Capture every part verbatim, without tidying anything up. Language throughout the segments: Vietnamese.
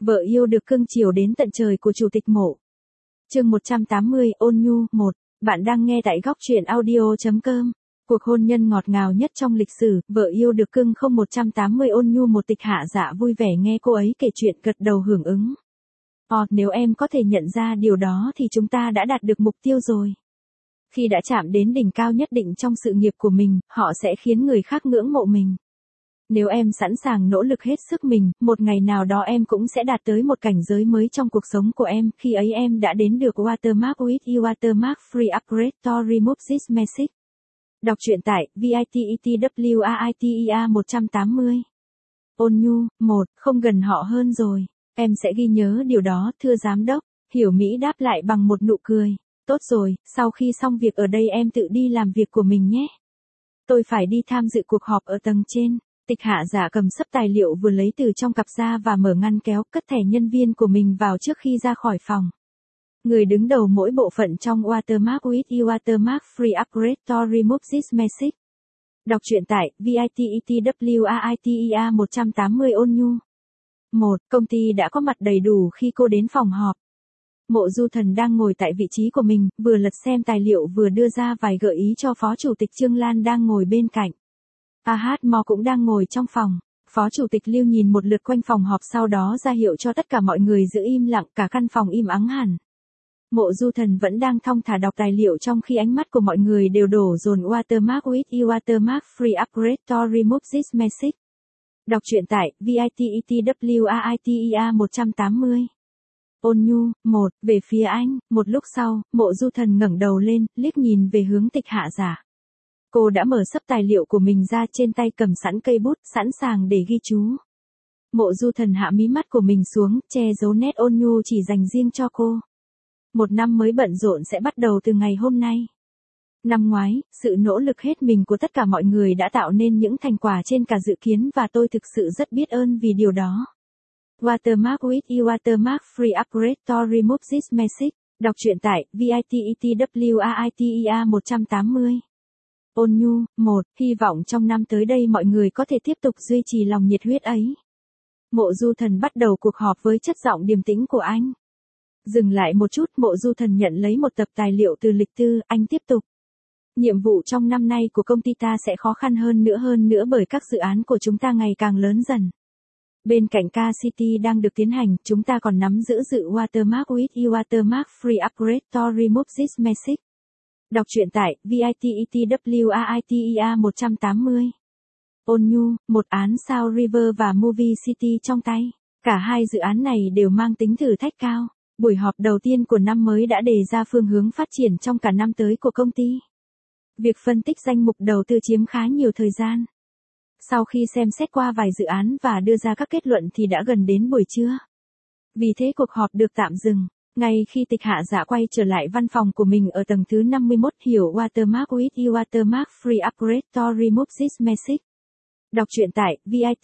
Vợ yêu được cưng chiều đến tận trời của Chủ tịch Mộ. Chương một trăm tám mươi, Ôn Nhu, một. Bạn đang nghe tại góc truyện audio chấm com. Cuộc hôn nhân ngọt ngào nhất trong lịch sử, vợ yêu được cưng không một trăm tám mươi Ôn Nhu. Một Tịch Hạ Dạ vui vẻ nghe cô ấy kể chuyện, gật đầu hưởng ứng. Ồ, nếu em có thể nhận ra điều đó thì chúng ta đã đạt được mục tiêu rồi. Khi đã chạm đến đỉnh cao nhất định trong sự nghiệp của mình, họ sẽ khiến người khác ngưỡng mộ mình. Nếu em sẵn sàng nỗ lực hết sức mình, một ngày nào đó em cũng sẽ đạt tới một cảnh giới mới trong cuộc sống của em. Khi ấy em đã đến được Watermark with you. Watermark Free Upgrade to Remove This Message. Đọc truyện tại Vitewriter một trăm tám mươi. Ôn Nhu, một, không gần họ hơn rồi. Em sẽ ghi nhớ điều đó, thưa giám đốc. Hiểu Mỹ đáp lại bằng một nụ cười. Tốt rồi, sau khi xong việc ở đây em tự đi làm việc của mình nhé. Tôi phải đi tham dự cuộc họp ở tầng trên. Tịch Hạ Dạ cầm sấp tài liệu vừa lấy từ trong cặp ra và mở ngăn kéo, cất thẻ nhân viên của mình vào trước khi ra khỏi phòng. Người đứng đầu mỗi bộ phận trong Watermark with you. Watermark Free Upgrade to Remove This Message. Đọc truyện tại Vitewriter một trăm tám mươi. Ôn Nhu. một. Công ty đã có mặt đầy đủ khi cô đến phòng họp. Mộ Du Thần đang ngồi tại vị trí của mình, vừa lật xem tài liệu vừa đưa ra vài gợi ý cho Phó Chủ tịch Trương Lan đang ngồi bên cạnh. a hát Mo cũng đang ngồi trong phòng. Phó Chủ tịch Lưu nhìn một lượt quanh phòng họp, sau đó ra hiệu cho tất cả mọi người giữ im lặng, cả căn phòng im ắng hẳn. Mộ Du Thần vẫn đang thong thả đọc tài liệu trong khi ánh mắt của mọi người đều đổ dồn Watermark with you. Watermark Free Upgrade to Remove This Message. Đọc truyện tại Vitewriter một trăm tám mươi. Ôn Nhu, một, về phía anh. Một lúc sau, Mộ Du Thần ngẩng đầu lên, liếc nhìn về hướng Tịch Hạ Dạ. Cô đã mở sấp tài liệu của mình ra, trên tay cầm sẵn cây bút, sẵn sàng để ghi chú. Mộ Du Thần hạ mí mắt của mình xuống, che giấu nét ôn nhu chỉ dành riêng cho cô. Một năm mới bận rộn sẽ bắt đầu từ ngày hôm nay. Năm ngoái, sự nỗ lực hết mình của tất cả mọi người đã tạo nên những thành quả trên cả dự kiến và tôi thực sự rất biết ơn vì điều đó. Watermark with you. Watermark Free Upgrade to Remove This Message. Đọc truyện tại Vitewriter một trăm tám mươi. Ôn Nhu, một, hy vọng trong năm tới đây mọi người có thể tiếp tục duy trì lòng nhiệt huyết ấy. Mộ Du Thần bắt đầu cuộc họp với chất giọng điềm tĩnh của anh. Dừng lại một chút, Mộ Du Thần nhận lấy một tập tài liệu từ lịch tư, anh tiếp tục. Nhiệm vụ trong năm nay của công ty ta sẽ khó khăn hơn nữa hơn nữa bởi các dự án của chúng ta ngày càng lớn dần. Bên cạnh ca xê tê đang được tiến hành, chúng ta còn nắm giữ dự Watermark with you. Watermark Free Upgrade to Remove This Message. Đọc truyện tại Vitewriter một trăm tám mươi. Ôn Nhu, một án sao River và Movie City trong tay. Cả hai dự án này đều mang tính thử thách cao. Buổi họp đầu tiên của năm mới đã đề ra phương hướng phát triển trong cả năm tới của công ty. Việc phân tích danh mục đầu tư chiếm khá nhiều thời gian. Sau khi xem xét qua vài dự án và đưa ra các kết luận thì đã gần đến buổi trưa. Vì thế cuộc họp được tạm dừng. Ngay khi Tịch Hạ Dạ quay trở lại văn phòng của mình ở tầng thứ năm mươi mốt, hiểu Watermark with you. Watermark Free Upgrade to Remove This Message. Đọc truyện tại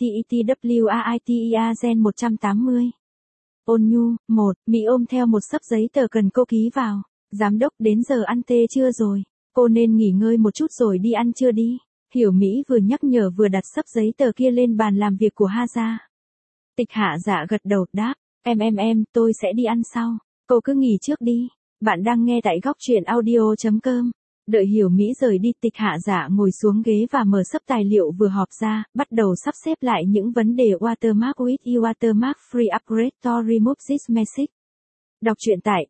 Vitewriter một trăm tám mươi. Ôn Nhu, một, Mỹ ôm theo một xấp giấy tờ cần cô ký vào. Giám đốc, đến giờ ăn tê trưa rồi. Cô nên nghỉ ngơi một chút rồi đi ăn trưa đi. Hiểu Mỹ vừa nhắc nhở vừa đặt xấp giấy tờ kia lên bàn làm việc của Ha Gia. Tịch Hạ Dạ gật đầu, đáp, em em em, tôi sẽ đi ăn sau. Cô cứ nghỉ trước đi. Bạn đang nghe tại góc truyện audio chấm com. Đợi Hiểu Mỹ rời đi, Tịch Hạ Dạ ngồi xuống ghế và mở sấp tài liệu vừa họp ra, bắt đầu sắp xếp lại những vấn đề Watermark with you. Watermark Free Upgrade to Remove This Message. Đọc truyện tại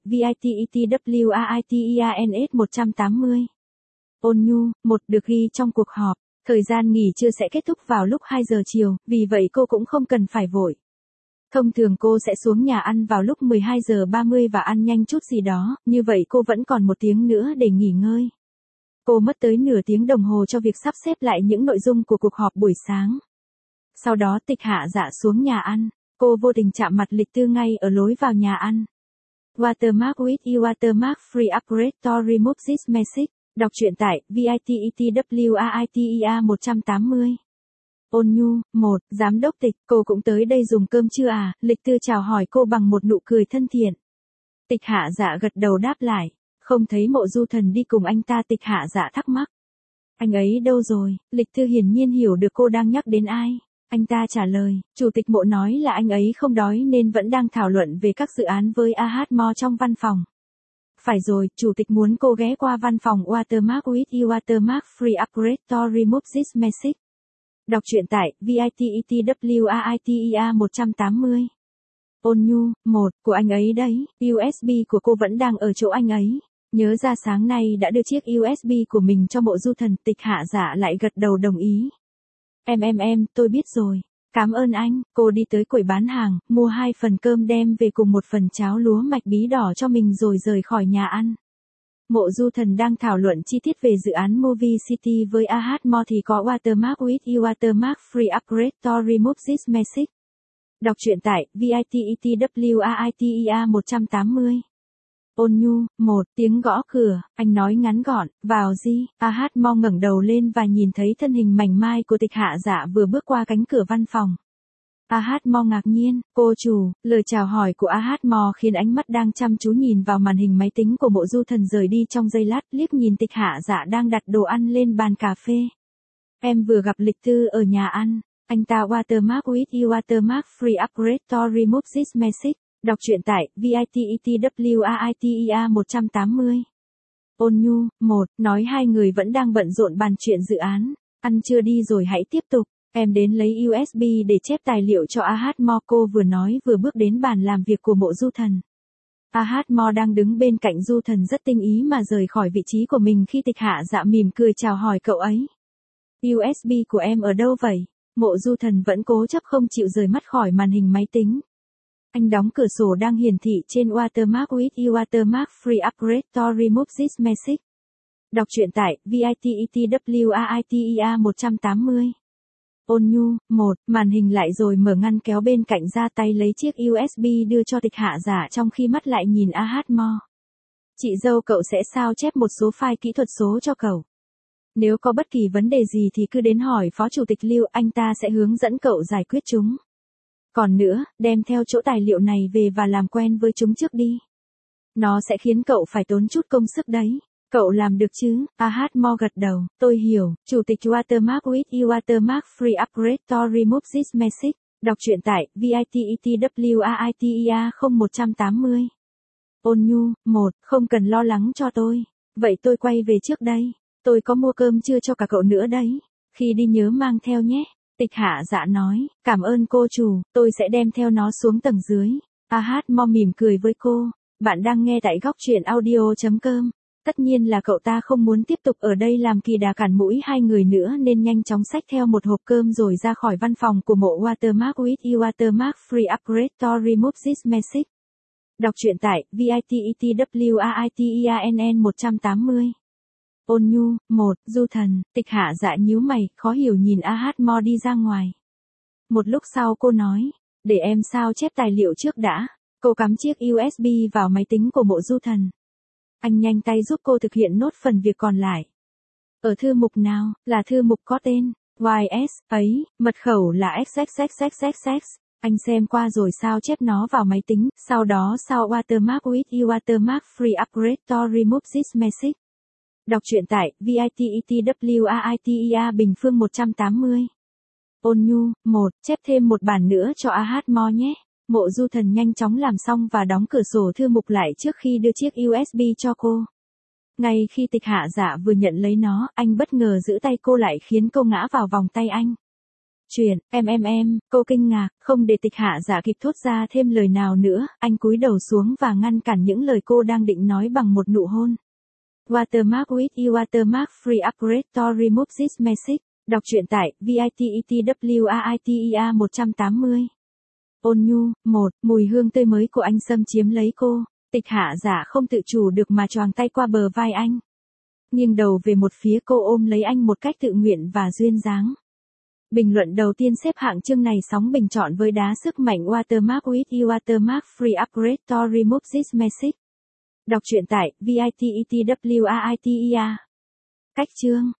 Vitewriter một trăm tám mươi. Ôn Nhu, một, được ghi trong cuộc họp. Thời gian nghỉ trưa sẽ kết thúc vào lúc hai giờ chiều, vì vậy cô cũng không cần phải vội. Thông thường cô sẽ xuống nhà ăn vào lúc mười hai giờ ba mươi và ăn nhanh chút gì đó, như vậy cô vẫn còn một tiếng nữa để nghỉ ngơi. Cô mất tới nửa tiếng đồng hồ cho việc sắp xếp lại những nội dung của cuộc họp buổi sáng. Sau đó Tịch Hạ Dạ xuống nhà ăn, cô vô tình chạm mặt lịch tư ngay ở lối vào nhà ăn. Watermark with you. Watermark Free Upgrade to Remove This Message. Đọc truyện tại Vitewriter một trăm tám mươi. Ôn Nhu, một, giám đốc Tịch, cô cũng tới đây dùng cơm chưa à? Lịch tư chào hỏi cô bằng một nụ cười thân thiện. Tịch Hạ Dạ gật đầu đáp lại, không thấy Mộ Du Thần đi cùng anh ta. Tịch Hạ Dạ thắc mắc. Anh ấy đâu rồi? Lịch tư hiển nhiên hiểu được cô đang nhắc đến ai. Anh ta trả lời, chủ tịch Mộ nói là anh ấy không đói nên vẫn đang thảo luận về các dự án với a hát Mo trong văn phòng. Phải rồi, chủ tịch muốn cô ghé qua văn phòng Watermark with you Watermark free upgrade to remove this message. Đọc truyện tại vitetwriter một trăm tám mươi. Ôn nhu, một, của anh ấy đấy, u ét bê của cô vẫn đang ở chỗ anh ấy. Nhớ ra sáng nay đã đưa chiếc u ét bê của mình cho Mộ Du Thần, Tịch Hạ Dạ lại gật đầu đồng ý. Em em em, tôi biết rồi. Cảm ơn anh, cô đi tới quầy bán hàng, mua hai phần cơm đem về cùng một phần cháo lúa mạch bí đỏ cho mình rồi rời khỏi nhà ăn. Mộ Du Thần đang thảo luận chi tiết về dự án Movie City với a hát Mo thì có Watermark with you Watermark free upgrade to remove this message. Đọc truyện tại vitetwriter một trăm tám mươi. Ôn nhu, một, tiếng gõ cửa, anh nói ngắn gọn, vào gì, a hát Mo ngẩng đầu lên và nhìn thấy thân hình mảnh mai của Tịch Hạ Dạ vừa bước qua cánh cửa văn phòng. a hát Mo ngạc nhiên, cô chủ, lời chào hỏi của a hát Mo khiến ánh mắt đang chăm chú nhìn vào màn hình máy tính của Mộ Du Thần rời đi trong giây lát, liếc nhìn Tịch Hạ Dạ đang đặt đồ ăn lên bàn cà phê. Em vừa gặp Lịch Tư ở nhà ăn, anh ta Watermark with you Watermark free upgrade to remove this message. Đọc truyện tại vitetwriter một trăm tám mươi. Ôn nhu, một, nói hai người vẫn đang bận rộn bàn chuyện dự án. Ăn chưa đi rồi hãy tiếp tục. Em đến lấy u ét bê để chép tài liệu cho a hát Mo, cô vừa nói vừa bước đến bàn làm việc của Mộ Du Thần. a hát Mo đang đứng bên cạnh Du Thần rất tinh ý mà rời khỏi vị trí của mình khi Tịch Hạ Dạ mỉm cười chào hỏi cậu ấy. u ét bê của em ở đâu vậy? Mộ Du Thần vẫn cố chấp không chịu rời mắt khỏi màn hình máy tính. Anh đóng cửa sổ đang hiển thị trên Watermark with you Watermark free upgrade to remove this message. Đọc truyện tại vitetwriter một trăm tám mươi. Ôn nhu, một, màn hình lại rồi mở ngăn kéo bên cạnh ra tay lấy chiếc u ét bê đưa cho Tịch Hạ Dạ trong khi mắt lại nhìn a hát Mo. Chị dâu cậu sẽ sao chép một số file kỹ thuật số cho cậu. Nếu có bất kỳ vấn đề gì thì cứ đến hỏi Phó Chủ tịch Lưu, anh ta sẽ hướng dẫn cậu giải quyết chúng. Còn nữa, đem theo chỗ tài liệu này về và làm quen với chúng trước đi. Nó sẽ khiến cậu phải tốn chút công sức đấy. Cậu làm được chứ? a hát Mo gật đầu, tôi hiểu. Chủ tịch Watermark with you Watermark free upgrade to remove this message. Đọc truyện tại vitetwriter một trăm tám mươi. Ôn nhu, một, không cần lo lắng cho tôi. Vậy tôi quay về trước đây. Tôi có mua cơm trưa cho cả cậu nữa đấy. Khi đi nhớ mang theo nhé. Tịch Hạ Dạ nói, cảm ơn cô chủ, tôi sẽ đem theo nó xuống tầng dưới. a hát Mo mỉm cười với cô. Bạn đang nghe tại góc truyện audio.com. Tất nhiên là cậu ta không muốn tiếp tục ở đây làm kỳ đà cản mũi hai người nữa nên nhanh chóng xách theo một hộp cơm rồi ra khỏi văn phòng của Mộ Watermark with you Watermark free upgrade to remove this message. Đọc truyện tại vitetwriter một trăm tám mươi. Ôn nhu, một, Du Thần, Tịch Hạ Dạ nhíu mày, khó hiểu nhìn a hát Mo đi ra ngoài. Một lúc sau cô nói, để em sao chép tài liệu trước đã. Cô cắm chiếc u ét bê vào máy tính của Mộ Du Thần. Anh nhanh tay giúp cô thực hiện nốt phần việc còn lại. Ở thư mục nào, là thư mục có tên, Y S, ấy, mật khẩu là xx xx xx xx. Anh xem qua rồi sao chép nó vào máy tính, sau đó sao Watermark with you Watermark free upgrade to remove this message. Đọc truyện tại vitetwriter Bình Phương một trăm tám mươi. Ôn nhu, một, chép thêm một bản nữa cho a hát Mo nhé. Mộ Du Thần nhanh chóng làm xong và đóng cửa sổ thư mục lại trước khi đưa chiếc u ét bê cho cô. Ngay khi Tịch Hạ Dạ vừa nhận lấy nó, anh bất ngờ giữ tay cô lại khiến cô ngã vào vòng tay anh. Chuyện, em em em, cô kinh ngạc, không để Tịch Hạ Dạ kịp thốt ra thêm lời nào nữa, anh cúi đầu xuống và ngăn cản những lời cô đang định nói bằng một nụ hôn. Watermark with you Watermark free upgrade to remove this message. Đọc truyện tại vitetwriter một trăm tám mươi. Ôn nhu, một, mùi hương tươi mới của anh xâm chiếm lấy cô. Tịch Hạ Dạ không tự chủ được mà choàng tay qua bờ vai anh. Nghiêng đầu về một phía, cô ôm lấy anh một cách tự nguyện và duyên dáng. Bình luận đầu tiên xếp hạng chương này sóng bình chọn với đá sức mạnh Watermark with you Watermark free upgrade to remove this message. Đọc truyện tại vitetwriter. Cách chương